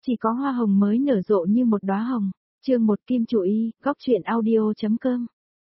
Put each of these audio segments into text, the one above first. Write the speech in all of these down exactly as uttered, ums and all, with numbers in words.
Chỉ có hoa hồng mới nở rộ như một đóa hồng. Chương một Kim Chủ Y, góc truyện audio.com.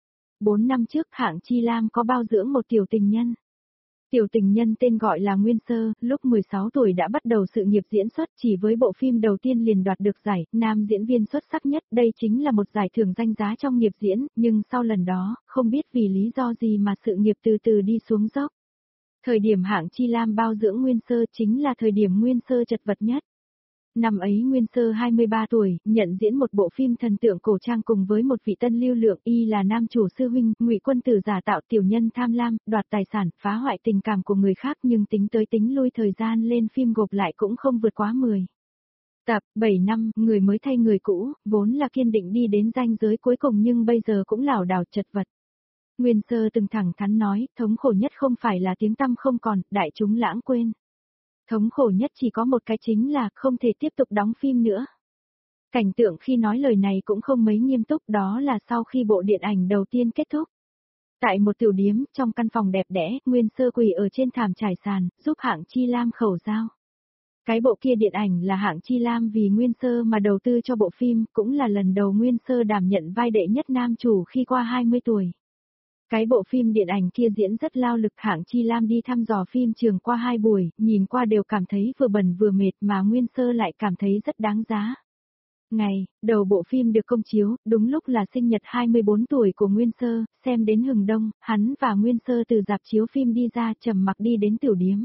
Bốn năm trước hạng Chi Lam có bao dưỡng một tiểu tình nhân. Tiểu tình nhân tên gọi là Nguyên Sơ, lúc mười sáu tuổi đã bắt đầu sự nghiệp diễn xuất, chỉ với bộ phim đầu tiên liền đoạt được giải nam diễn viên xuất sắc nhất, đây chính là một giải thưởng danh giá trong nghiệp diễn, nhưng sau lần đó, không biết vì lý do gì mà sự nghiệp từ từ đi xuống dốc. Thời điểm hạng Chi Lam bao dưỡng Nguyên Sơ chính là thời điểm Nguyên Sơ chật vật nhất. Năm ấy Nguyên Sơ hai mươi ba tuổi, nhận diễn một bộ phim thần tượng cổ trang cùng với một vị tân lưu lượng, y là nam chủ sư huynh, Ngụy Quân Tử giả tạo tiểu nhân tham lam, đoạt tài sản, phá hoại tình cảm của người khác, nhưng tính tới tính lui thời gian lên phim gộp lại cũng không vượt quá mười tập, bảy năm, người mới thay người cũ, vốn là kiên định đi đến ranh giới cuối cùng nhưng bây giờ cũng lảo đảo chật vật. Nguyên Sơ từng thẳng thắn nói, thống khổ nhất không phải là tiếng tăm không còn, đại chúng lãng quên. Thống khổ nhất chỉ có một cái chính là không thể tiếp tục đóng phim nữa. Cảnh tượng khi nói lời này cũng không mấy nghiêm túc, đó là sau khi bộ điện ảnh đầu tiên kết thúc. Tại một tiểu điếm, trong căn phòng đẹp đẽ, Nguyên Sơ quỳ ở trên thảm trải sàn, giúp hạng Chi Lam khẩu giao. Cái bộ kia điện ảnh là hạng Chi Lam vì Nguyên Sơ mà đầu tư cho bộ phim, cũng là lần đầu Nguyên Sơ đảm nhận vai đệ nhất nam chủ khi qua hai mươi tuổi. Cái bộ phim điện ảnh kia diễn rất lao lực, hạng Chi Lam đi thăm dò phim trường qua hai buổi, nhìn qua đều cảm thấy vừa bẩn vừa mệt mà Nguyên Sơ lại cảm thấy rất đáng giá. Ngày, đầu bộ phim được công chiếu, đúng lúc là sinh nhật hai mươi bốn tuổi của Nguyên Sơ, xem đến hừng đông, hắn và Nguyên Sơ từ rạp chiếu phim đi ra trầm mặc đi đến tiểu điếm.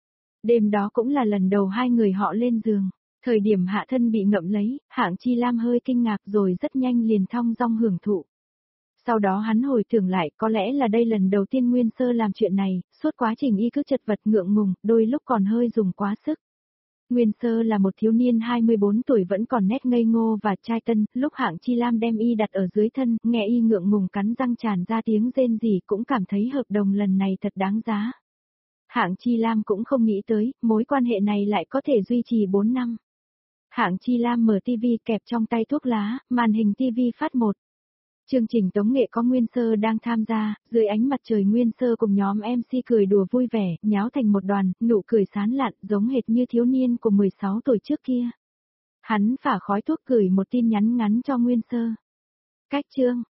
Đêm đó cũng là lần đầu hai người họ lên giường, thời điểm hạ thân bị ngậm lấy, hạng Chi Lam hơi kinh ngạc rồi rất nhanh liền thong dong hưởng thụ. Sau đó hắn hồi tưởng lại, có lẽ là đây lần đầu tiên Nguyên Sơ làm chuyện này, suốt quá trình y cứ chật vật ngượng ngùng, đôi lúc còn hơi dùng quá sức. Nguyên Sơ là một thiếu niên hai mươi bốn tuổi vẫn còn nét ngây ngô và trai tân, lúc hạng Chi Lam đem y đặt ở dưới thân, nghe y ngượng ngùng cắn răng tràn ra tiếng rên rỉ cũng cảm thấy hợp đồng lần này thật đáng giá. Hạng Chi Lam cũng không nghĩ tới, mối quan hệ này lại có thể duy trì bốn năm. Hạng Chi Lam mở tivi kẹp trong tay thuốc lá, màn hình tivi phát một. Chương trình tống nghệ có Nguyên Sơ đang tham gia, dưới ánh mặt trời Nguyên Sơ cùng nhóm em xê cười đùa vui vẻ, nháo thành một đoàn, nụ cười sán lạn, giống hệt như thiếu niên của mười sáu tuổi trước kia. Hắn phả khói thuốc gửi một tin nhắn ngắn cho Nguyên Sơ. Cách chương,